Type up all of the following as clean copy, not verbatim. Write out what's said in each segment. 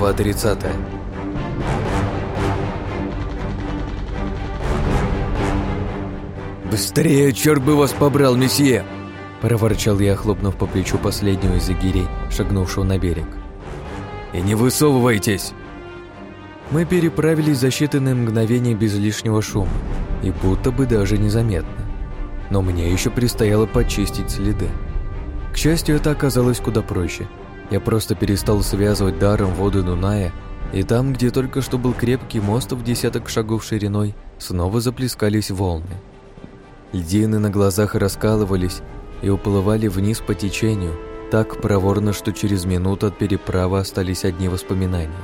Глава 30. «Быстрее, черт бы вас побрал, месье!» проворчал я, хлопнув по плечу последнего из егерей, шагнувшего на берег. «И не высовывайтесь!» Мы переправились за считанные мгновения без лишнего шума, и будто бы даже незаметно. Но мне еще предстояло почистить следы. К счастью, это оказалось куда проще. Я просто перестал связывать даром воду Дуная, и там, где только что был крепкий мост в десяток шагов шириной, снова заплескались волны. Льдины на глазах раскалывались и уплывали вниз по течению, так проворно, что через минуту от переправы остались одни воспоминания.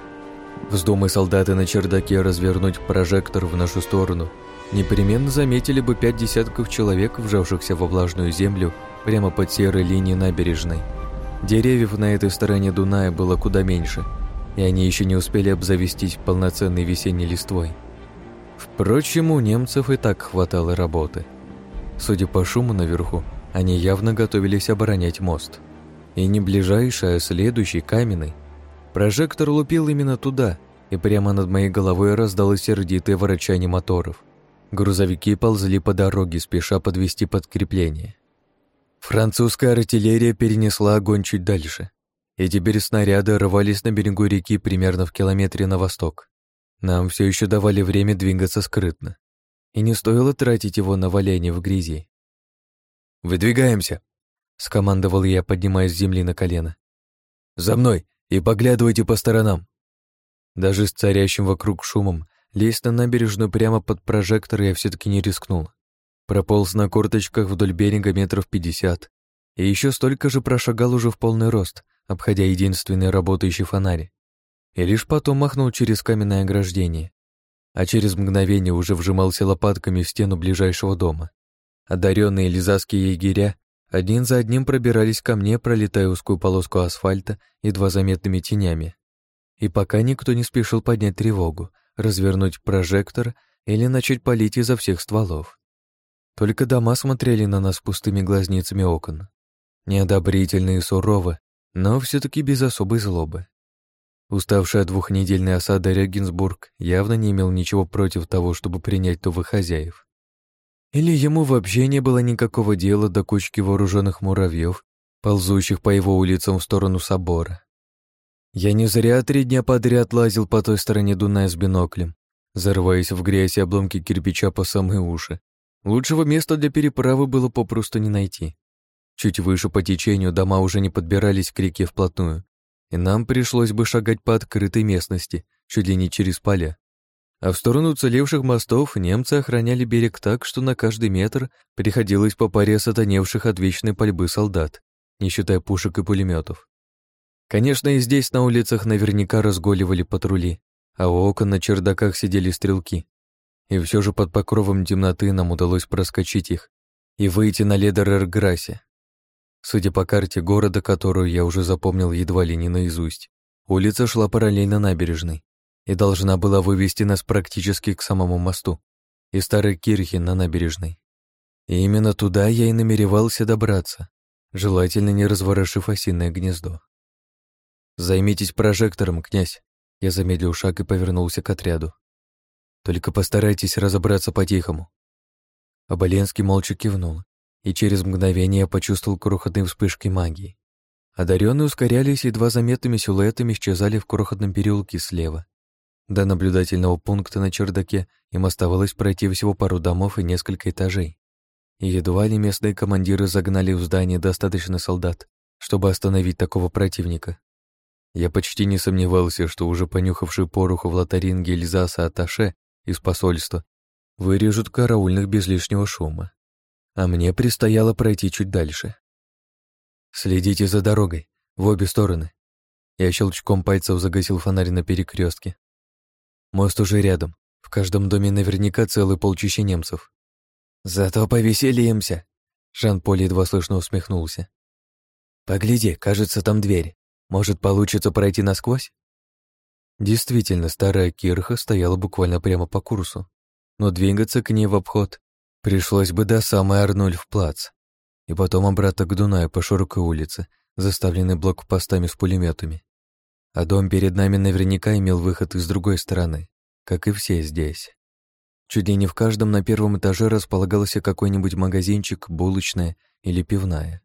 Вздумай солдаты на чердаке развернуть прожектор в нашу сторону, непременно заметили бы 5 десятков человек, вжавшихся во влажную землю прямо под серой линией набережной. Деревьев на этой стороне Дуная было куда меньше, и они еще не успели обзавестись полноценной весенней листвой. Впрочем, у немцев и так хватало работы. Судя по шуму наверху, они явно готовились оборонять мост. И не ближайший, а следующий, каменный. Прожектор лупил именно туда, и прямо над моей головой раздалось сердитое ворочание моторов. Грузовики ползли по дороге, спеша подвести подкрепление. Французская артиллерия перенесла огонь чуть дальше, и теперь снаряды рвались на берегу реки примерно в километре на восток. Нам все еще давали время двигаться скрытно, и не стоило тратить его на валяние в грязи. «Выдвигаемся!» — скомандовал я, поднимаясь с земли на колено. «За мной и поглядывайте по сторонам!» Даже с царящим вокруг шумом лезть на набережную прямо под прожектор я все-таки не рискнул. Прополз на корточках вдоль берега метров 50, и еще столько же прошагал уже в полный рост, обходя единственный работающий фонарь. И лишь потом махнул через каменное ограждение, а через мгновение уже вжимался лопатками в стену ближайшего дома. Одаренные лизасские егеря один за одним пробирались ко мне, пролетая узкую полоску асфальта едва заметными тенями. И пока никто не спешил поднять тревогу, развернуть прожектор или начать палить изо всех стволов. Только дома смотрели на нас пустыми глазницами окон. Неодобрительно и сурово, но все-таки без особой злобы. Уставший от двухнедельной осады Регенсбург явно не имел ничего против того, чтобы принять новых хозяев. Или ему вообще не было никакого дела до кучки вооруженных муравьев, ползущих по его улицам в сторону собора. Я не зря 3 дня подряд лазил по той стороне Дуная с биноклем, зарываясь в грязь и обломки кирпича по самые уши. Лучшего места для переправы было попросту не найти. Чуть выше по течению дома уже не подбирались к реке вплотную, и нам пришлось бы шагать по открытой местности, чуть ли не через поля. А в сторону уцелевших мостов немцы охраняли берег так, что на каждый метр приходилось по паре сатаневших от вечной пальбы солдат, не считая пушек и пулеметов. Конечно, и здесь на улицах наверняка разгуливали патрули, а у окон на чердаках сидели стрелки. И все же под покровом темноты нам удалось проскочить их и выйти на Ледер-Эрграсе. Судя по карте города, которую я уже запомнил едва ли не наизусть, улица шла параллельно набережной и должна была вывести нас практически к самому мосту и старой кирхе на набережной. И именно туда я и намеревался добраться, желательно не разворошив осиное гнездо. «Займитесь прожектором, князь», — я замедлил шаг и повернулся к отряду. «Только постарайтесь разобраться по-тихому». Оболенский молча кивнул, и через мгновение я почувствовал крохотные вспышки магии. Одаренные ускорялись, едва заметными силуэтами исчезали в крохотном переулке слева. До наблюдательного пункта на чердаке им оставалось пройти всего пару домов и несколько этажей. И едва ли местные командиры загнали в здание достаточно солдат, чтобы остановить такого противника. Я почти не сомневался, что уже понюхавший пороху в Лотаринге Эльзаса атташе из посольства вырежут караульных без лишнего шума. А мне предстояло пройти чуть дальше. «Следите за дорогой, в обе стороны». Я щелчком пальцев загасил фонарь на перекрестке. Мост уже рядом, в каждом доме наверняка целый полчища немцев. «Зато повеселимся», — Жан-Поль едва слышно усмехнулся. «Погляди, кажется, там дверь. Может, получится пройти насквозь?» Действительно, старая кирха стояла буквально прямо по курсу, но двигаться к ней в обход пришлось бы до самой Арнольф-плац, и потом обратно к Дунаю по широкой улице, заставленной блокпостами с пулеметами. А дом перед нами наверняка имел выход из другой стороны, как и все здесь. Чуть ли не в каждом на первом этаже располагался какой-нибудь магазинчик, булочная или пивная.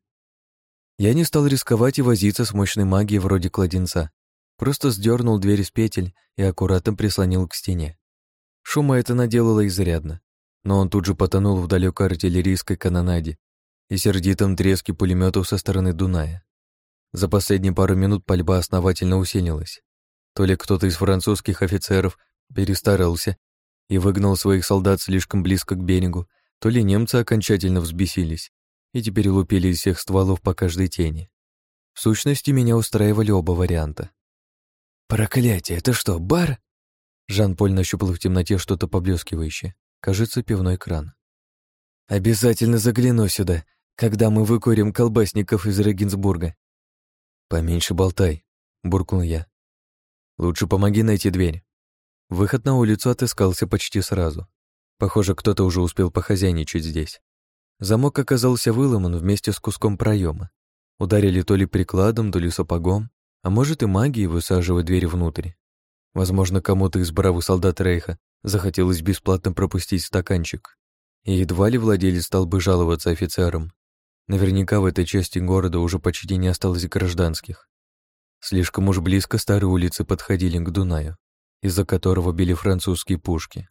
Я не стал рисковать и возиться с мощной магией вроде кладенца, просто сдернул дверь с петель и аккуратно прислонил к стене. Шума это наделало изрядно, но он тут же потонул в далекой артиллерийской канонаде и сердитом треске пулеметов со стороны Дуная. За последние пару минут пальба основательно усилилась. То ли кто-то из французских офицеров перестарался и выгнал своих солдат слишком близко к берегу, то ли немцы окончательно взбесились и теперь лупили из всех стволов по каждой тени. В сущности, меня устраивали оба варианта. «Проклятие, это что, бар?» Жан-Поль нащупал в темноте что-то поблескивающее. Кажется, пивной кран. «Обязательно загляну сюда, когда мы выкурим колбасников из Регенсбурга». «Поменьше болтай», — буркнул я. «Лучше помоги найти дверь». Выход на улицу отыскался почти сразу. Похоже, кто-то уже успел похозяйничать здесь. Замок оказался выломан вместе с куском проема. Ударили то ли прикладом, то ли сапогом, а может и магией, высаживая дверь внутрь. Возможно, кому-то из бравых солдат Рейха захотелось бесплатно пропустить стаканчик. И едва ли владелец стал бы жаловаться офицерам. Наверняка в этой части города уже почти не осталось гражданских. Слишком уж близко старые улицы подходили к Дунаю, из-за которого били французские пушки.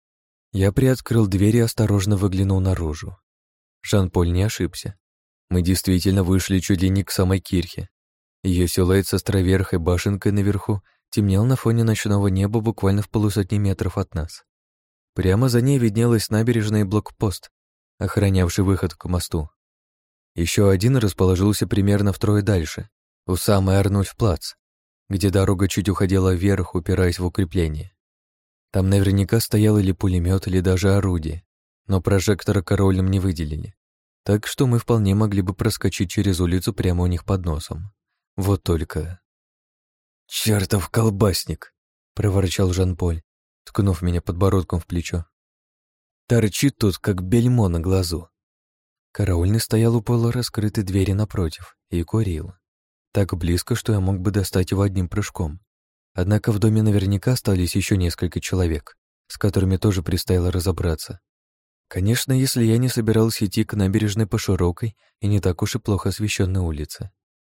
Я приоткрыл дверь и осторожно выглянул наружу. Жан-Поль не ошибся. Мы действительно вышли чуть ли не к самой кирхе. Ее силуэт с островерхой башенкой наверху темнел на фоне ночного неба буквально в 150 метров от нас. Прямо за ней виднелась набережная и блокпост, охранявший выход к мосту. Еще один расположился примерно втрое дальше, у самой Арнульф-плац, где дорога чуть уходила вверх, упираясь в укрепление. Там наверняка стоял или пулемет, или даже орудие, но прожектора корольным не выделили, так что мы вполне могли бы проскочить через улицу прямо у них под носом. Вот только... «Чертов колбасник!» — проворчал Жан-Поль, ткнув меня подбородком в плечо. «Торчит тут, как бельмо на глазу». Караульный стоял у полураскрытой двери напротив и курил. Так близко, что я мог бы достать его одним прыжком. Однако в доме наверняка остались еще несколько человек, с которыми тоже предстояло разобраться. Конечно, если я не собирался идти к набережной по широкой и не так уж и плохо освещенной улице.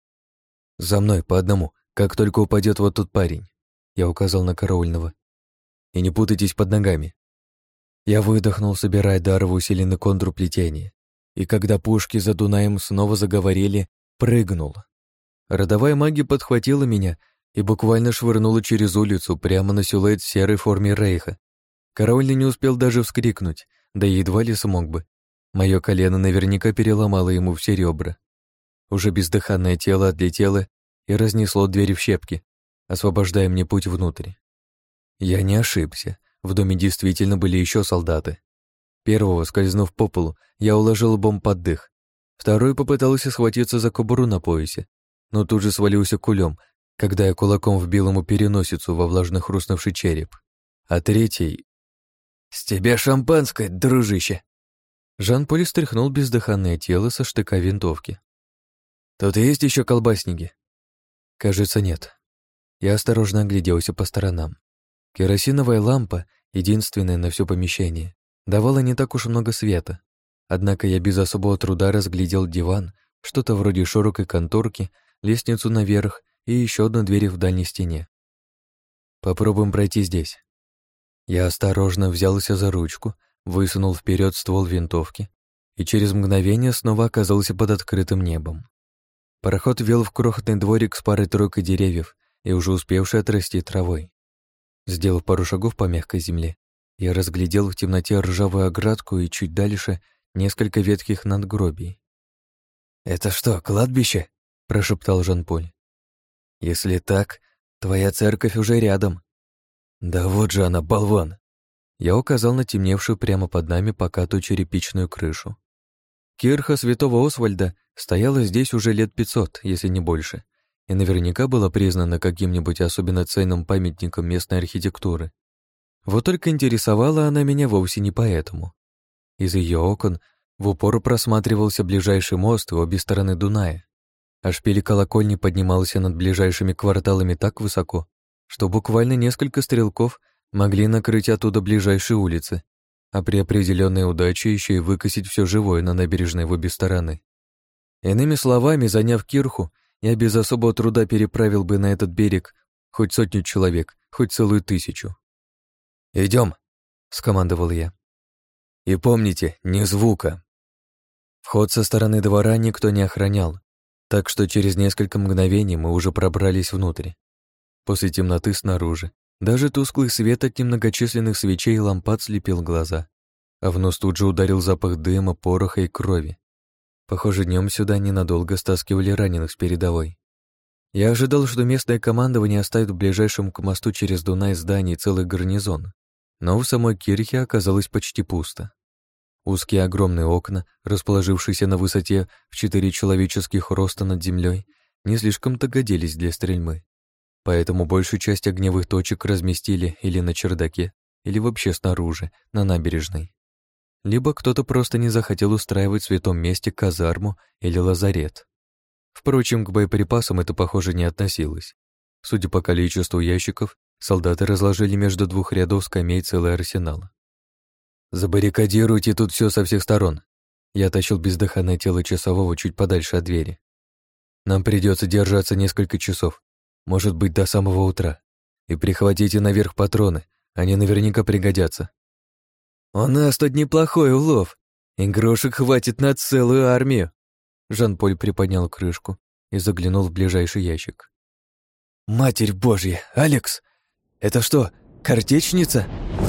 «За мной, по одному, как только упадет вот тот парень», — я указал на караульного. «И не путайтесь под ногами». Я выдохнул, собирая дар в усиленный контур плетения, и когда пушки за Дунаем снова заговорили, прыгнул. Родовая магия подхватила меня и буквально швырнула через улицу прямо на силуэт в серой форме Рейха. Караульный не успел даже вскрикнуть, да и едва ли смог бы. Мое колено наверняка переломало ему все ребра. Уже бездыханное тело отлетело и разнесло двери в щепки, освобождая мне путь внутрь. Я не ошибся, в доме действительно были еще солдаты. Первого, скользнув по полу, я уложил лбом под дых. Второй попытался схватиться за кобуру на поясе, но тут же свалился кулем, когда я кулаком вбил ему переносицу во влажно хрустнувший череп. А третий... «С тебя шампанское, дружище!» Жан-Поль стряхнул бездыханное тело со штыка винтовки. «Тут есть еще колбасники?» «Кажется, нет». Я осторожно огляделся по сторонам. Керосиновая лампа, единственная на все помещение, давала не так уж много света. Однако я без особого труда разглядел диван, что-то вроде широкой конторки, лестницу наверх и еще одну дверь в дальней стене. «Попробуем пройти здесь». Я осторожно взялся за ручку, высунул вперед ствол винтовки и через мгновение снова оказался под открытым небом. Пароход вел в крохотный дворик с парой-тройкой деревьев и уже успевшей отрасти травой. Сделав пару шагов по мягкой земле, я разглядел в темноте ржавую оградку и чуть дальше несколько ветхих надгробий. «Это что, кладбище?» — прошептал Жан-Поль. «Если так, твоя церковь уже рядом». «Да вот же она, болван!» Я указал на темневшую прямо под нами покатую черепичную крышу. Кирха святого Освальда стояла здесь уже лет 500, если не больше, и наверняка была признана каким-нибудь особенно ценным памятником местной архитектуры. Вот только интересовала она меня вовсе не поэтому. Из ее окон в упор просматривался ближайший мост и обе стороны Дуная. а шпиль колокольни поднимался над ближайшими кварталами так высоко, что буквально несколько стрелков могли накрыть оттуда ближайшие улицы, а при определенной удаче еще и выкосить все живое на набережной в обе стороны. Иными словами, заняв кирху, я без особого труда переправил бы на этот берег хоть 100 человек, хоть целую 1000. «Идем», — скомандовал я. «И помните, ни звука». Вход со стороны двора никто не охранял, так что через несколько мгновений мы уже пробрались внутрь. После темноты снаружи даже тусклый свет от немногочисленных свечей и лампад слепил глаза, а в нос тут же ударил запах дыма, пороха и крови. Похоже, днем сюда ненадолго стаскивали раненых с передовой. Я ожидал, что местное командование оставит в ближайшем к мосту через Дунай здании целый гарнизон, но в самой кирхе оказалось почти пусто. Узкие огромные окна, расположившиеся на высоте в 4 человеческих роста над землей, не слишком-то годились для стрельбы. Поэтому большую часть огневых точек разместили или на чердаке, или вообще снаружи, на набережной. Либо кто-то просто не захотел устраивать в святом месте казарму или лазарет. Впрочем, к боеприпасам это, похоже, не относилось. Судя по количеству ящиков, солдаты разложили между 2 рядов скамей целый арсенал. «Забаррикадируйте тут все со всех сторон». Я тащил бездыханное тело часового чуть подальше от двери. «Нам придется держаться несколько часов, может быть, до самого утра. И прихватите наверх патроны, они наверняка пригодятся». «У нас тут неплохой улов. Игрушек хватит на целую армию». Жан-Поль приподнял крышку и заглянул в ближайший ящик. «Матерь Божья, Алекс! Это что, картечница?